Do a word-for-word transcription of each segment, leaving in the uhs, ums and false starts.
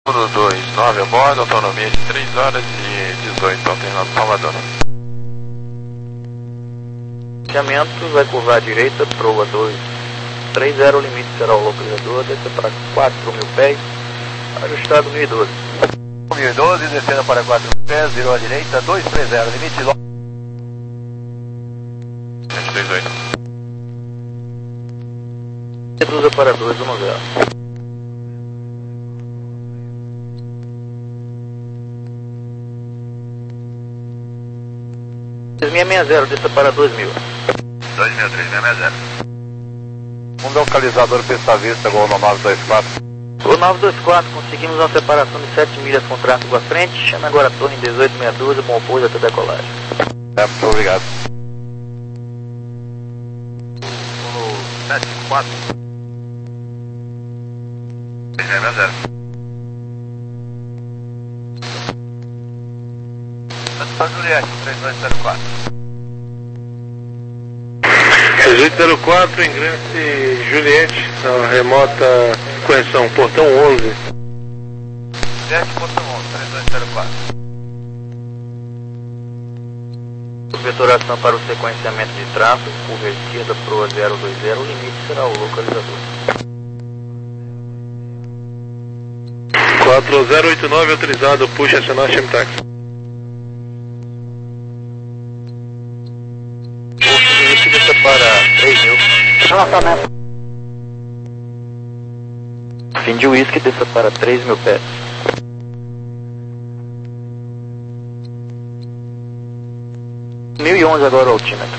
dois nove a bordo, autonomia de três horas e dezoito, alternando Salvador. Baixamento, vai curvar à direita, proa dois três zero, o limite será o localizador, desça para quatro mil pés, ajustado mil e doze. mil e doze, descendo para quatro mil pés, virou à direita, dois três zero, limite lo... sete três oito. Reduza para dois um zero. três seis seis zero, desça para dois mil. dois mil, três seis seis zero. Um localizador pista vista, Gol nove dois quatro. Gol nove dois quatro, conseguimos uma separação de sete milhas com tráfego à frente, chama agora a torre em dezoito sessenta e dois, bom apoio até decolagem. É, muito obrigado. sete quatro. três seis seis zero. Santa Juliette, três dois zero quatro. três oito zero quatro, ingresse Juliette, a remota correção, portão onze. Juliette, portão onze, três dois zero quatro. Vetoração para o sequenciamento de tráfego, curva esquerda, proa zero dois zero, o limite será o localizador. quatro zero oito nove autorizado, puxa acionar Chemtaxi. Desça para três mil. Relacionamento. Fim de whisky, desça para três mil pés. mil e onze agora o altímetro.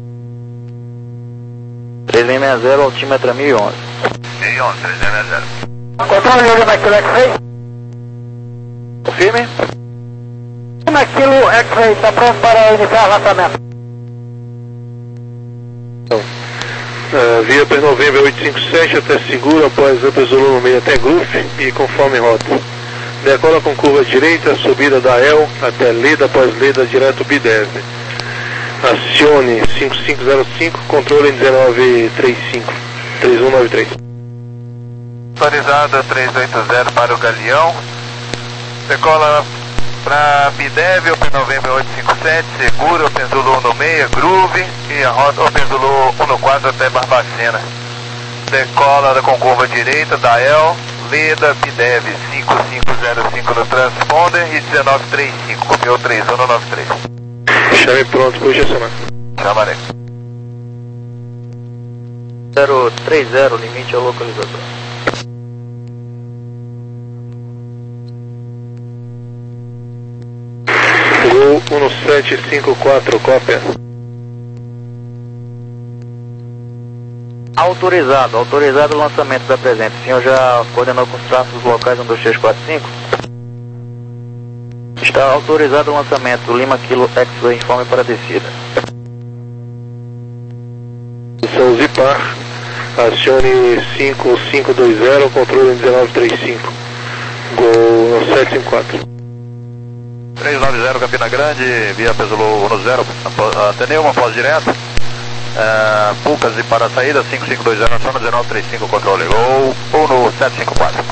três seis seis zero, altímetro é mil e onze. mil e onze, três seis seis zero. Controle Lima Kilo X-Ray. Confirme. Lima Kilo X-Ray, está pronto para iniciar o lançamento. Uh, via per novembro oito cinco sete até seguro, após Upper Zulu no meio até Groove e conforme rota. Decola com curva direita, subida da E L até Leda, após Leda direto B dez. Acione cinco cinco zero cinco, controle em dezenove trinta e cinco, três um nove três. Autorizada três oito zero para o Galeão. Decola para Bidev, Open Novembro oito cinco sete, seguro, Open Zulu no meio, Groove e a rota Open Zulu um quatro até Barbacena. Decola com curva direita da E L, Leda, Bidev cinco cinco zero cinco no transponder e dezenove trinta e cinco, copiou três um nove três. Chame pronto, puxa acionar. Chamaré. zero três zero, limite é o localizador. Gol um sete cinco quatro, cópia. Autorizado, autorizado o lançamento da presente. O senhor já coordenou com os tráfegos locais um dois três quatro cinco? Está autorizado o lançamento, Lima Kilo X-Ray, informe para a descida. São Zipar, acione cinco cinco dois zero, controle em dezenove trinta e cinco. Gol sete cinco quatro. três nove zero Campina Grande, via Pesolo um zero, atendeu uma pós direto. Uh, Pucas e para a saída, cinco cinco dois zero, aciona dezenove trinta e cinco, controle. Gol um sete cinco quatro.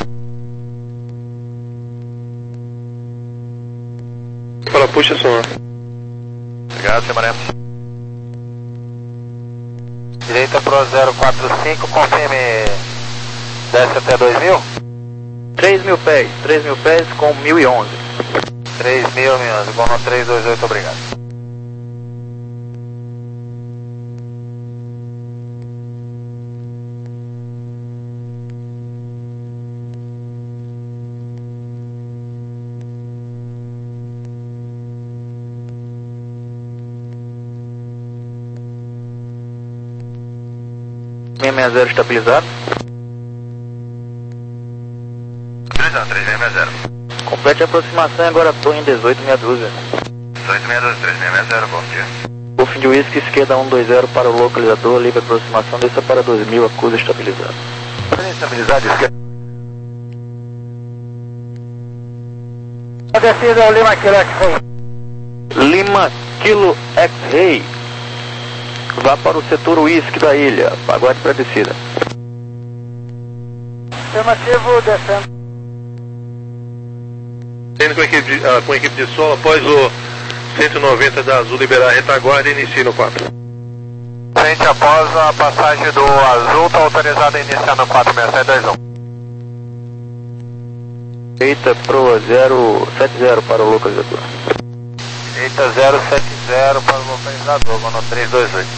Para puxa acionar. Obrigado, Chamaré. Direita Pro zero quatro cinco, confirme. Desce até dois mil? três mil pés, três mil pés com mil e onze. três mil, mil e onze, bom no três dois oito, obrigado. seis seis zero estabilizado. Estabilizado, três seis zero. Complete a aproximação e agora a torre em dezoito meia dúzia. dezoito sessenta e dois, três seis zero, bom dia. O fim de whisky, esquerda um dois zero para o localizador, livre aproximação, desça para dois mil, acusa estabilizado. Estabilizado, esquerda. A descida é o Lima Kilo X-Ray. Lima Kilo X-Ray. Vá para o setor whisky da ilha. Aguarde para a descida. Afirmativo, descendo. Tendo com a equipe de, ah, com a equipe de solo, após o cento e noventa da Azul liberar a retaguarda, inicie no quatro. Frente após a passagem do Azul, está autorizado a iniciar no quatro seis sete dois um. Eita, proa zero sete zero para o localizador. Eita, zero sete zero para o localizador, vou no três dois oito.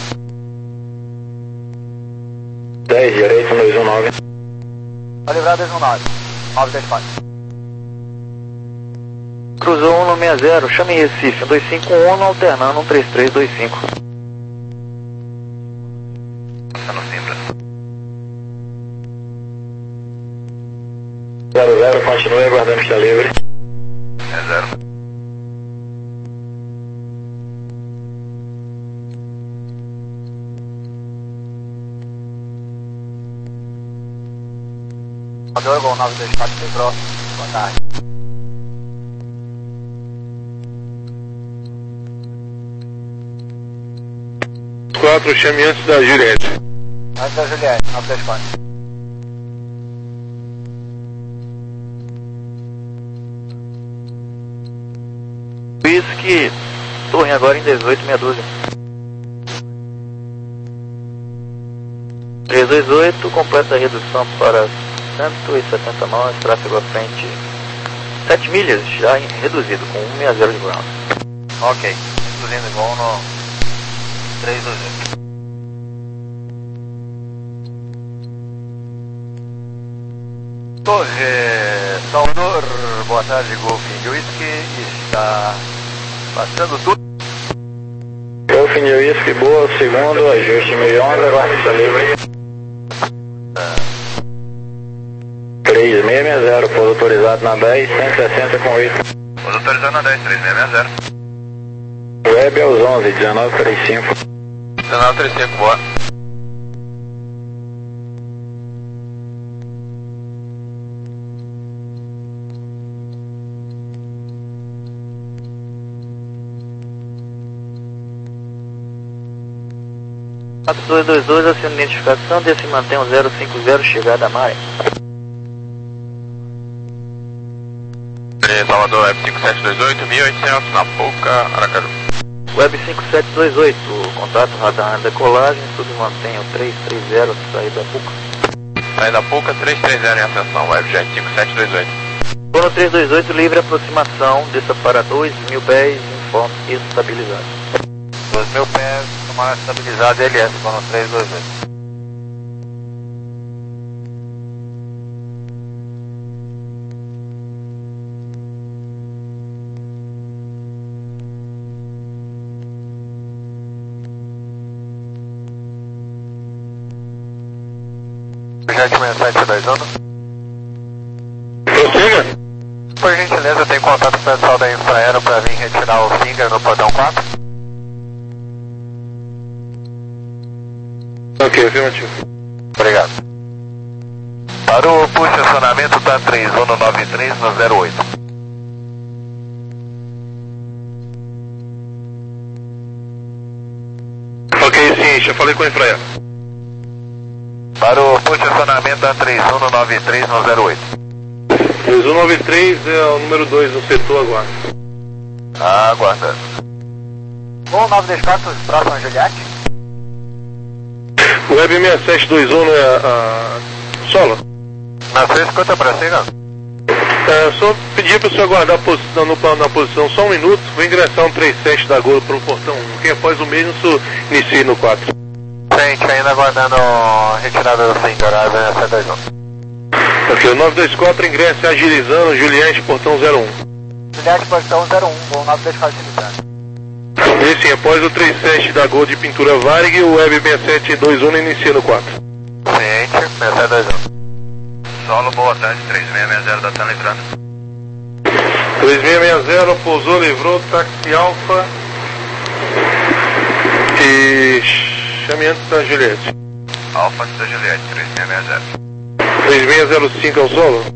dez direito, dois um nove. Tá livrado dois um nove. nove dois quatro. Cruzou um no sessenta, chame em Recife, um dois cinco um no alternando, um três três dois cinco. Tá no Simbra. zero zero, continue aguardando que está livre. É zero. Ador, gol nove dois quatro, livrou. Boa tarde. quatro, chame antes da Juliette. Antes da Juliette, nove dois quatro. Whisky, torre agora em dezoito, meia dúzia. três dois oito, completa a redução para cento e setenta nós, tráfego à frente. sete milhas, já em- reduzido, com cento e sessenta de ground. Ok, reduzindo igual no três dois oito. Torre Salvador, boa tarde, Golfinho de Whisky, está passando tudo. Golf New Whisky, boa, segundo, ajuste mil e onze, agora está livre. três seis seis zero, pouso autorizado na dez, cento e sessenta com oito. Os autorizando na dez, três seis seis zero. Web aos onze, dezenove trinta e cinco. dezenove trinta e cinco, boa. quatro dois dois dois, assina identificação, desse mantém o zero cinco zero, chegada a Maia. Salvador, Web cinco sete dois oito, mil e oitocentos, na Pouca, Aracaju. Web cinco sete dois oito, contato radar decolagem, submantém o três três zero, saída da Pouca. Saída Pouca, três três zero em ascensão, Web Jet cinco sete dois oito. Fono três dois oito, livre aproximação, desça para dois mil pés, informe estabilizado. dois mil pés, tomar estabilizado L S, vou no três dois oito. Jet seis sete dois um. Prossiga. Por gentileza, tem contato com o pessoal da Infraero para vir retirar o Finger no portão quatro? Ok, afirmativo. Obrigado. Para o posicionamento da três um no nove três no zero oito. Ok, sim, já falei com a Infraero. Para o posicionamento da três um no nove três no zero oito. três um nove três é o número dois no setor agora. Aguardando. Gol nove dois quatro, próximo a Juliette. Web seis sete dois um é a, a solo. Na sua escuta, prossiga. É, só pedir para o senhor aguardar a posição, no plano na posição só um minuto. Vou ingressar um três sete da Gol para o portão um, que após o mesmo isso inicie no quatro. Gente, ainda aguardando retirada do Finger, a sete dois um. Ok, o nove dois quatro ingressa agilizando, Juliette, portão zero um. Juliette, posição zero um, gol nove dois quatro, limitando. E sim, após o três sete da Gol de pintura Varig, o Web seis sete dois um inicia no quatro. Ciente, seis sete dois um. Solo, boa tarde, três seis seis zero da tá livrando. três seis seis zero, pousou, livrou, táxi Alfa. E chame antes da Juliette. Alfa da Juliette, três seis seis zero. três seis zero cinco é o solo.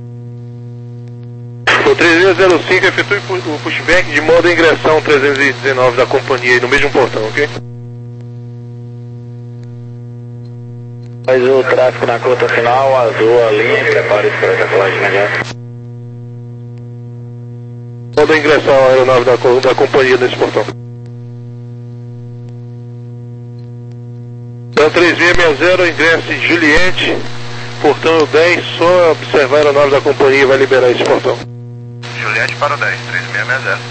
O três seis zero cinco efetue o pushback de modo a ingressão trezentos e dezenove da companhia aí no mesmo portão, ok? Faz o tráfego na cota final, azul a linha, prepare-se para a decolagem imediata. Podem ingressar a aeronave da, da companhia nesse portão. Então três seis seis zero, ingresse Juliette, portão dez, só observar a aeronave da companhia e vai liberar esse portão. Juliette para o dez, três seis seis zero.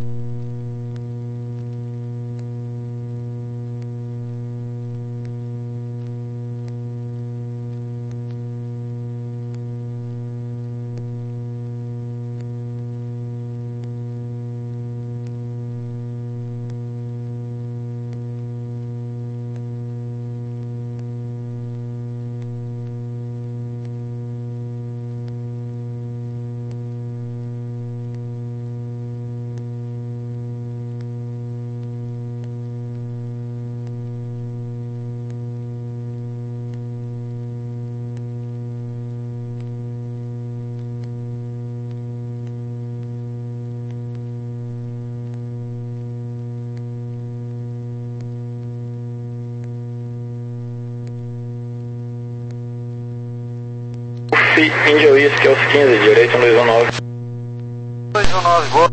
Índia Whisky aos quinze, direito dois um nove. dois um nove, boa.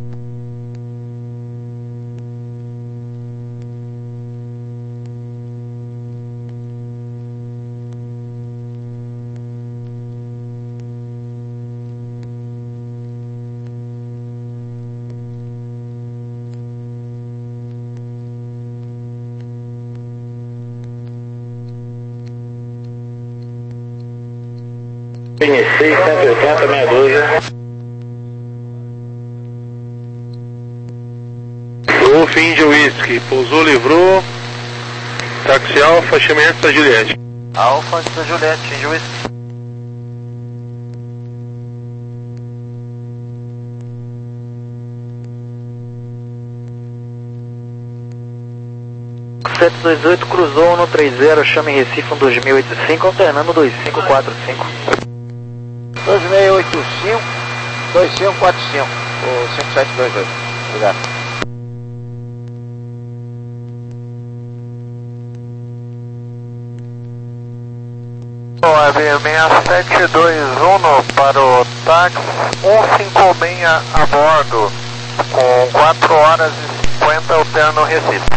Iniciei cento e oitenta, meia dúzia. Golf Índia Whisky, pousou, livrou. Táxi Alfa, chame antes da Juliette. Alfa antes da Juliette, Índia Whisky. sete dois oito, cruzou no três zero, chame Recife um dois seis oito cinco, alternando dois cinco quatro cinco. dois seis oito cinco, dois cinco quatro cinco, ou cinco sete dois oito. Obrigado. seis sete dois um para o táxi cento e cinquenta e seis a bordo, com quatro horas e cinquenta alterno Recife.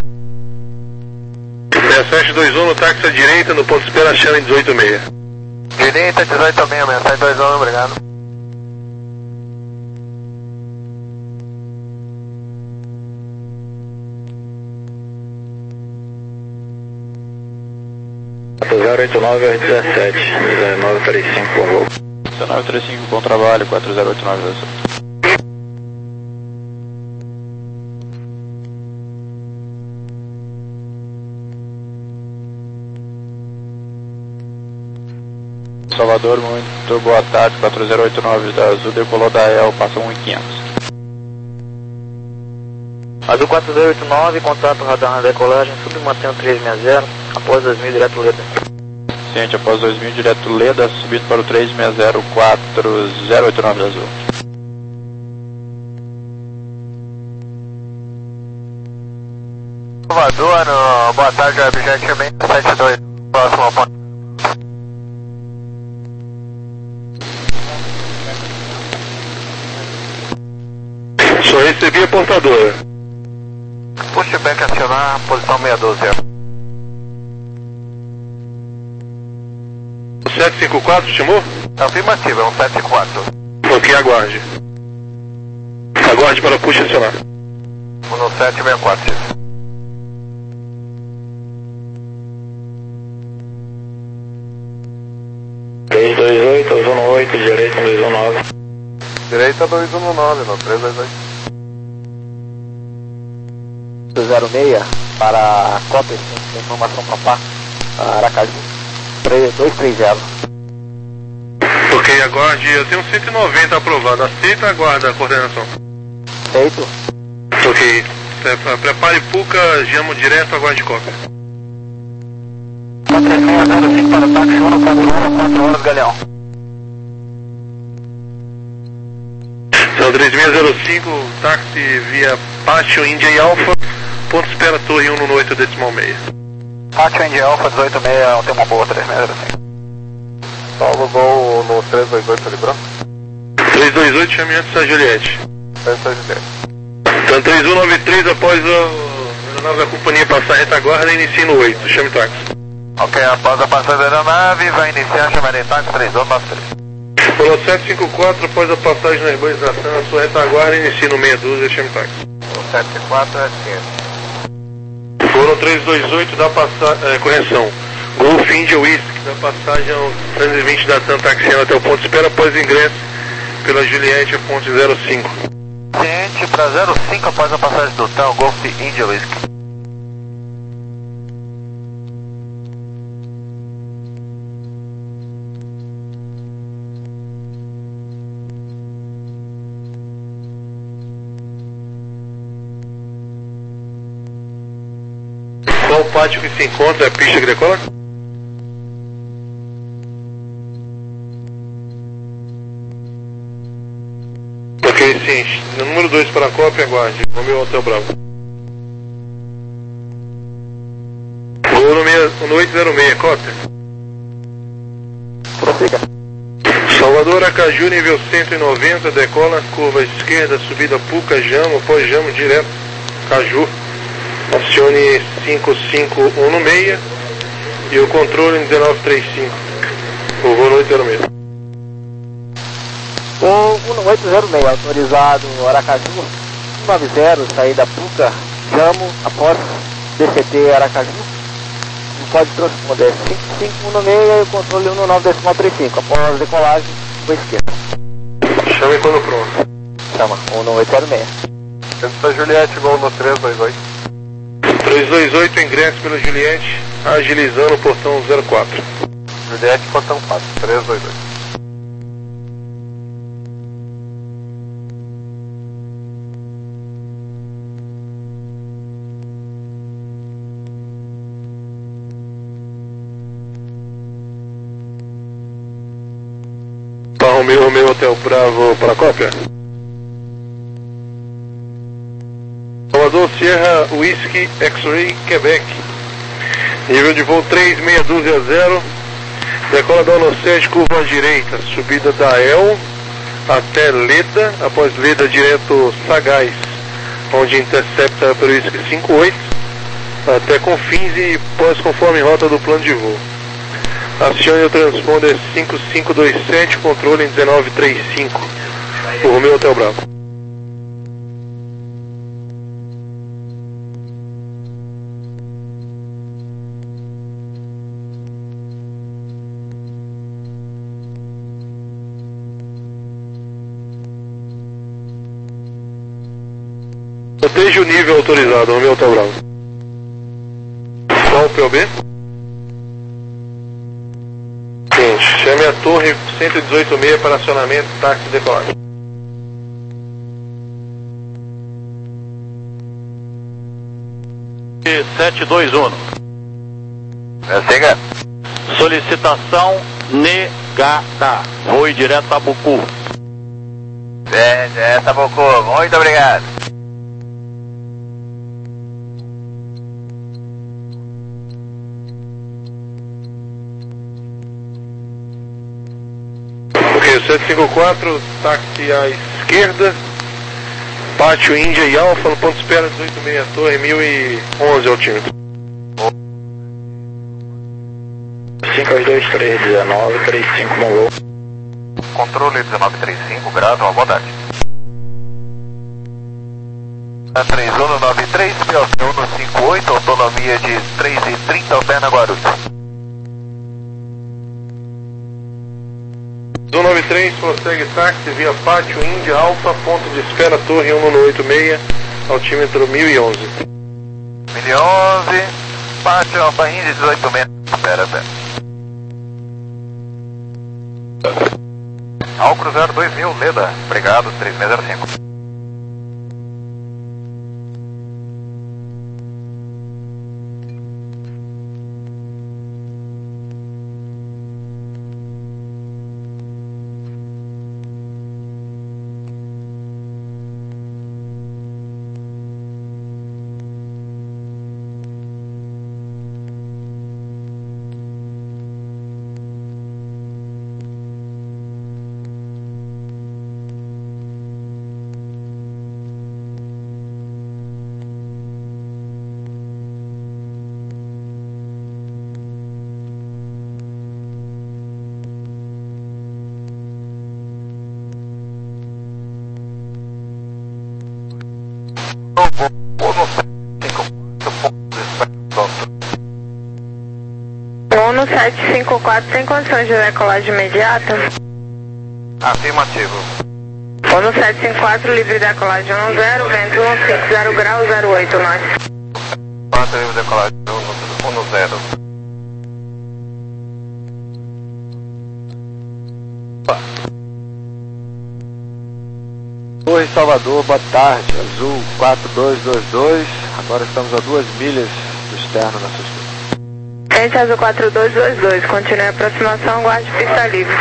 seis sete dois um no táxi à direita, no ponto de espera Chame dezoito seis. Direita dezoito seis, seis sete dois um, obrigado. zero oito nove dezessete, dezenove trinta e cinco, por favor. dezenove trinta e cinco, bom trabalho, quatro zero oito nove dezessete. Salvador, muito boa tarde, quatro zero oito nove da Azul, decolou da E L, passa um mil e quinhentos. Azul quatro zero oito nove, contato radar na decolagem, submantendo três seis zero, após dois mil, direto Leda. Ciente, após dois mil, direto Leda, subindo para o três seis zero, quatro zero oito nove da Azul. Salvador, no, boa tarde, objeto seis sete dois, próximo ponto. Só recebi a portadora. Pushback acionar, posição seis um dois. sete cinco quatro, chamou? Afirmativa, é um sete cinco quatro. Ok, aguarde. Aguarde para push acionar. um no sete seis quatro. três dois oito, Azul no oito, direito dois um nove. Direita dois um nove, no três dois oito. zero seis para a cópia, informação para Pá, Aracaju, dois três zero. Ok, aguarde, eu tenho cento e noventa aprovado. Aceita, aguarda a coordenação. Feito. Ok, Pre- prepare Puca, jamo direto, aguarde cópia. quatro três seis zero cinco para o táxi, um quatro um, quatro horas, Galeão. Então, três seis zero cinco, táxi via Pátio Índia e Alfa, ponto de espera Torre um no oito decimal seis. Pátio India Alfa dezoito seis, tem uma boa três seis zero cinco. Salvo voo no três dois oito, librou? três dois oito, chame antes da Juliette. Essa Juliette. Então três um nove três, após a aeronave da companhia passar a retaguarda, inicia no oito. Chame táxi. Ok, após a passagem da aeronave, vai iniciar a chamada de táxi três um nove três. Polo sete cinco quatro, após a passagem na urbanização, a sua retaguarda, inicia no meia dúzia. Chame táxi. sete cinco quatro, é esquerda. Polo três dois oito, dá passagem, é, correção. Golf India Whisky, da passagem ao trezentos e vinte da TAM taxiando até o ponto de espera após ingresso pela Juliette a ponte zero cinco. Ciente para zero cinco após a passagem do TAM Golf India Whisky. Qual o pátio que se encontra? É a pista agrícola? Ok, sim. Número dois para a cópia, aguarde. Romeu Hotel Bravo. Voo no, meia, no oito zero seis, cópia. Prossiga. Salvador, Acaju, nível cento e noventa, decola, curva esquerda, subida Puca, Jamo, após Jamo, direto, Caju. Acione cinco cinco um no meia e o controle em dezenove trinta e cinco. O voo no oito zero seis. O oito zero seis, autorizado Aracaju, cento e noventa, saída Puca, Jamo, após D C T Aracaju. O código de transponder é cinco cinco um no meia e o controle um nove decimal trinta e cinco. Após decolagem, para esquerda. Chame quando pronto. Chama, um oito zero seis. Centro Juliette, gol no três dois oito. três dois oito, ingresso pela Juliette, agilizando o portão zero quatro. Juliette, portão quatro, três dois oito. Tá, Romeu, Romeu Hotel Bravo para a cópia. Salvador, Sierra Whisky X-Ray Quebec. Nível de voo três meia dúzia zero. Decola da Onocete, curva à direita. Subida da El até Leda. Após Leda, direto Sagaz, onde intercepta pelo Whisky cinco oito. Até Confins e pós conforme rota do plano de voo. Acione o transponder cinco cinco dois sete, controle em dezenove trinta e cinco. O Romeu Hotel Bravo. Proteja o nível autorizado, Romeu Hotel Bravo. Qual o P O B? Seguinte, chame a torre cento e dezoito seis para acionamento, táxi de decolagem. sete dois um. Siga. Solicitação negada. Voo direto a Bucu. É, é, tá bom, muito obrigado. Ok, sete cinco quatro, táxi à esquerda, pátio Índia e Alfa, no ponto de espera dezoito seis, torre mil e onze altímetro. cinco dois três dezenove trinta e cinco Mongol. Controle dezenove trinta e cinco, grado, uma boa tarde. A três um nove três, P O C um cinco oito, autonomia de três e trinta, alterna Guarulhos. um nove três, prossegue táxi via pátio Índia Alfa, ponto de espera torre um oito seis, altímetro mil e onze. mil e onze, pátio Alfa Índia dezoito seis, espera, espera. Ao cruzar dois mil, Leda, obrigado, três seis zero cinco. sete cinco quatro tem condições de decolagem imediata? Afirmativo. Ono sete cinco quatro, livre decolagem um zero, vento um cinco zero grau, zero oito, nós. quatro, livre decolagem um zero. Oi, Salvador, boa tarde. Azul quatro dois dois dois. Agora estamos a duas milhas do externo na sustentação. Frente Azul quatro dois dois dois, continue a aproximação, guarde pista livre.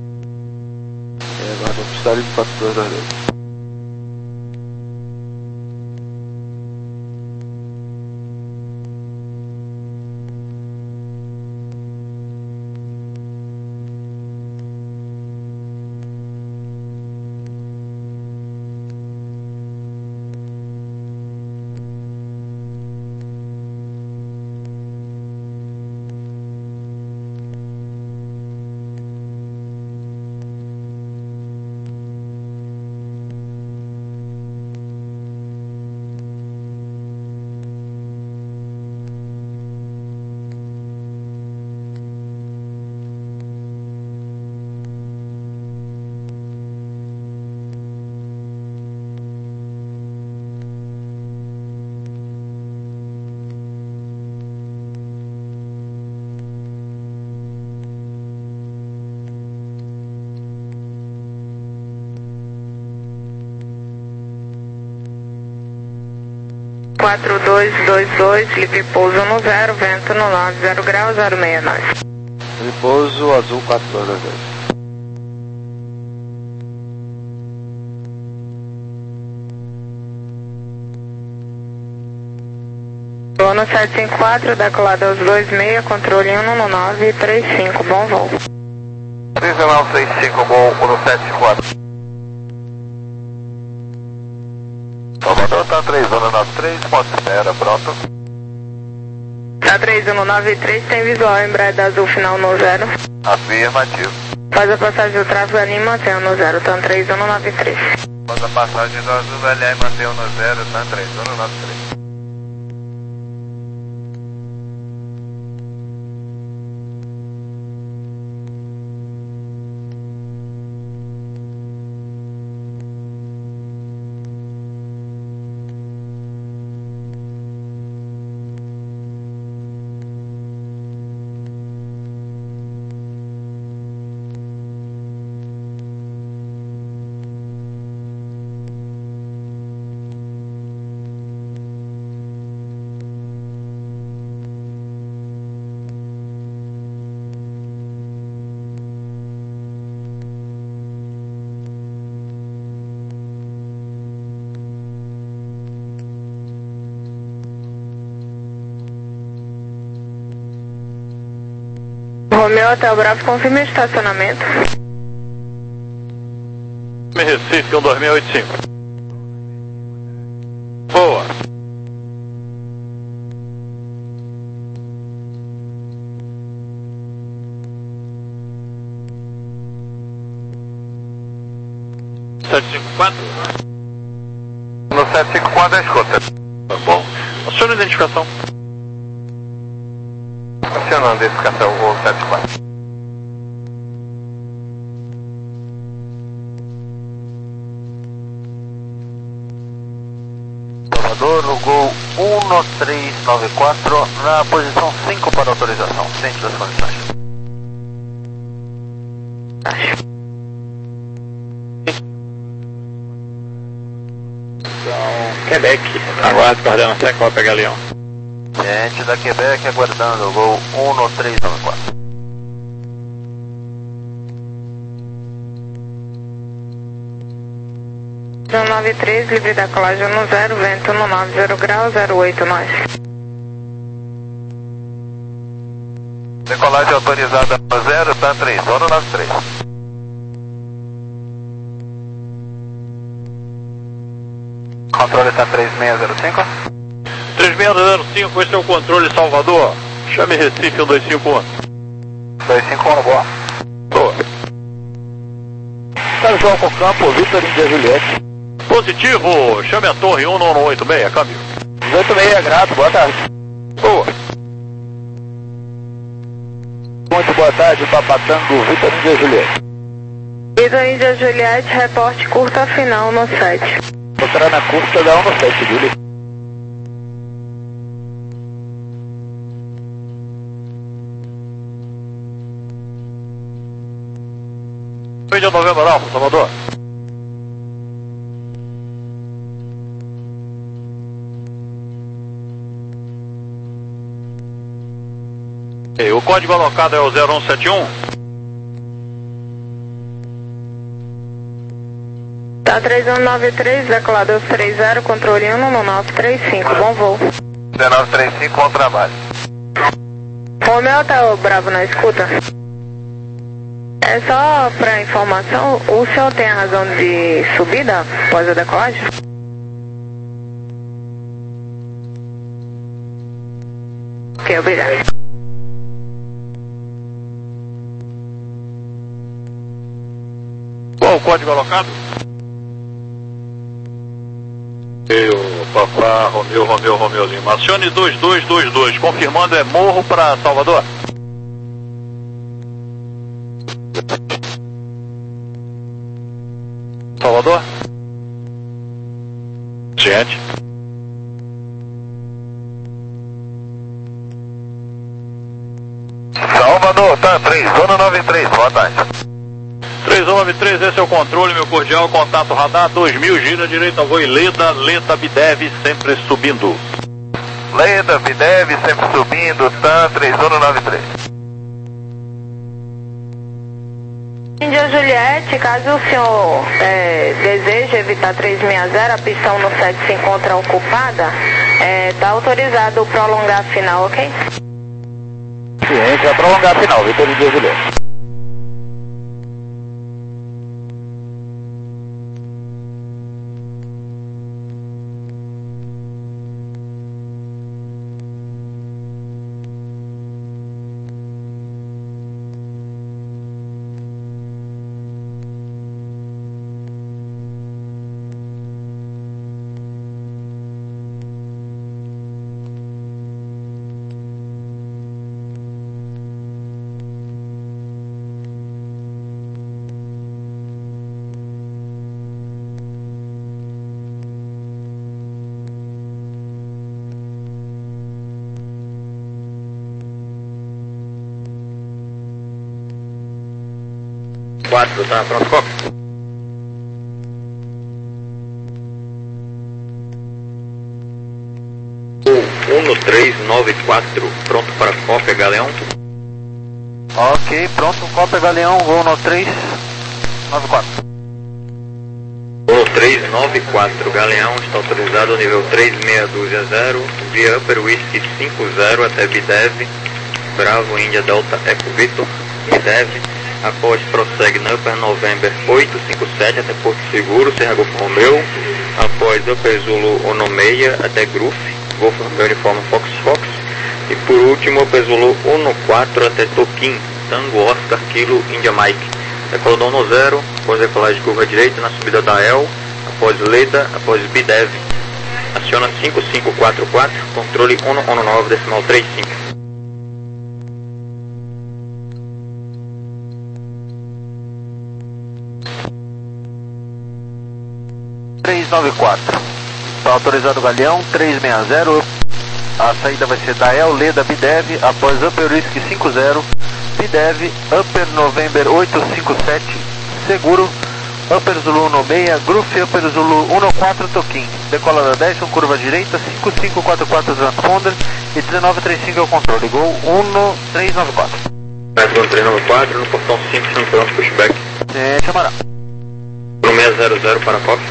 É, agora pista livre quatro dois dois dois. quatro dois dois dois, livre pouso no zero, vento no nove zero grau, zero seis nove. Livre pouso, Azul quatro dois dois dois. Ono sete cinco quatro, decolado aos dois seis, controle um no nove três cinco, bom voo. três nove seis cinco, bom, Ono sete cinco quatro. Salvador, tá três um nove três, ponto espera, pronto. Tá três um nove três, tem visual, Embraer da Azul, final no zero. Afirmativo. Faz a passagem do tráfego ali e mantenha no zero, tá três um nove três. Faz a passagem do Azul ali e mantenha no zero, tá três um nove três. Romeu Hotel Bravo, confirme o estacionamento. Recife um dois seis oito cinco. Boa. sete cinco quatro. No sete cinco quatro, escuta. Tá bom. Aciona a identificação. Acionando a identificação, o sete cinco quatro. Salvador, o Gol um três nove quatro, na posição cinco para autorização, ciente das condições. Então, Quebec, aguarde, coordenação, Copa Galeão. Ciente da Quebec, aguardando o Gol um três nove quatro. um nove três, livre da colagem no zero, vento no nove zero grau, zero oito nós. Decolagem autorizada no zero, tá três, um nove três. Controle está três seis zero cinco. três seis zero cinco, esse é o controle Salvador. Chame Recife um dois cinco um. dois cinco um, boa. Boa. Carlos João com campo, Vitor Índia Juliette. Positivo, chame a torre um um oito seis, câmbio. dezoito seis, grato, boa tarde. Boa. Muito boa tarde, Papatango, Vitor Índia Juliette. Vitor Índia Juliette, reporte curta final no sete. Outra na curta da um no sete, Júlio. Vídeo Novembro Alfa, Salvador. Okay, o código alocado é o zero um sete um. Tá três um nove três, decolador três zero, controle um no nove três cinco, bom voo. nove três cinco, bom trabalho. Romeu, tá o Bravo na escuta? É só pra informação, o senhor tem a razão de subida após a decolagem? Ok, obrigado. Qual o código alocado? Eu, Papá, Romeu, Romeu, Romeu Lima. Acione dois dois dois dois, confirmando é Morro para Salvador. Salvador? Gente. Salvador, tá, três um nove três, boa tarde. três um nove três, esse é o controle, meu cordial, contato radar, dois mil, gira direita, voo Leda, Leda, Bidev, sempre subindo. Leda, Bidev, sempre subindo, tá, três um nove três. Índia Juliette, caso o senhor é, deseje evitar três seis zero, a pistão no sete se encontra ocupada, está é, autorizado o prolongar a final, ok? Sim, a gente vai prolongar a final, Vitor Índia Juliette. quatro, tá? Pronto, copo. um três nove quatro, pronto para cópia, Galeão. Ok, pronto, cópia, Galeão, voo no três nove quatro. Voo três nove quatro, Galeão, está autorizado nível três seis dois zero, via Upper Whisky cinco zero até Bidev, Bravo, Índia, Delta, Eco Victor, Bidev. Após prossegue na Upper November oito cinco sete até Porto Seguro, Serra Golf Romeu. Após Upper Zulu Onomeia até Gruf, Golf Romeu Uniforme Fox Fox. E por último, Upper Zulu um quatro até Toquim, Tango Oscar Kilo India Mike. Decolador no zero, após decolagem de curva direita na subida da E L, após Leda, após Bidev. Aciona cinco cinco quatro quatro, controle um um nove decimal trinta e cinco. três nove quatro. Está autorizado o Galeão, três seis zero. A saída vai ser da E L, Leda, Bidev, após Upper Whisky cinco zero, Bidev, Upper November oito cinco sete, Seguro, Upper Zulu um seis, Gruf, Upper Zulu um quatro, Toquim. Decola da dez com curva direita, cinco cinco quatro quatro transponder e dezenove trinta e cinco é o controle. Gol um três nove quatro. um três nove quatro, no portão cinco, estamos pronto, pushback. É, chamará. um seis zero zero para cópia.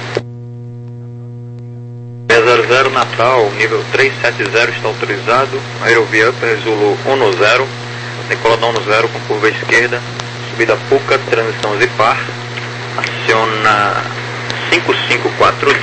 seis zero zero Natal, nível três sete zero está autorizado. Aerovia Upper Zulu um zero, decolador um zero com curva esquerda, subida Puca, transição Zipar, aciona cinco cinco quatro dois.